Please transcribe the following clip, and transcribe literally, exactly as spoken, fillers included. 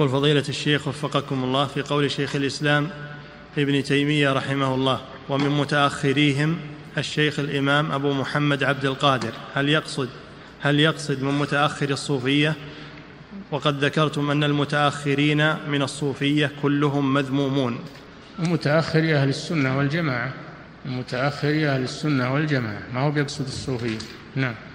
يقول فضيلة الشيخ وفقكم الله، في قول شيخ الإسلام ابن تيمية رحمه الله: ومن متأخريهم الشيخ الإمام أبو محمد عبد القادر، هل يقصد هل يقصد من متأخر الصوفية؟ وقد ذكرتم أن المتأخرين من الصوفية كلهم مذمومون. ومتأخر أهل السنة والجماعة، متأخر أهل السنة والجماعة، ما هو بيقصد الصوفية. نعم.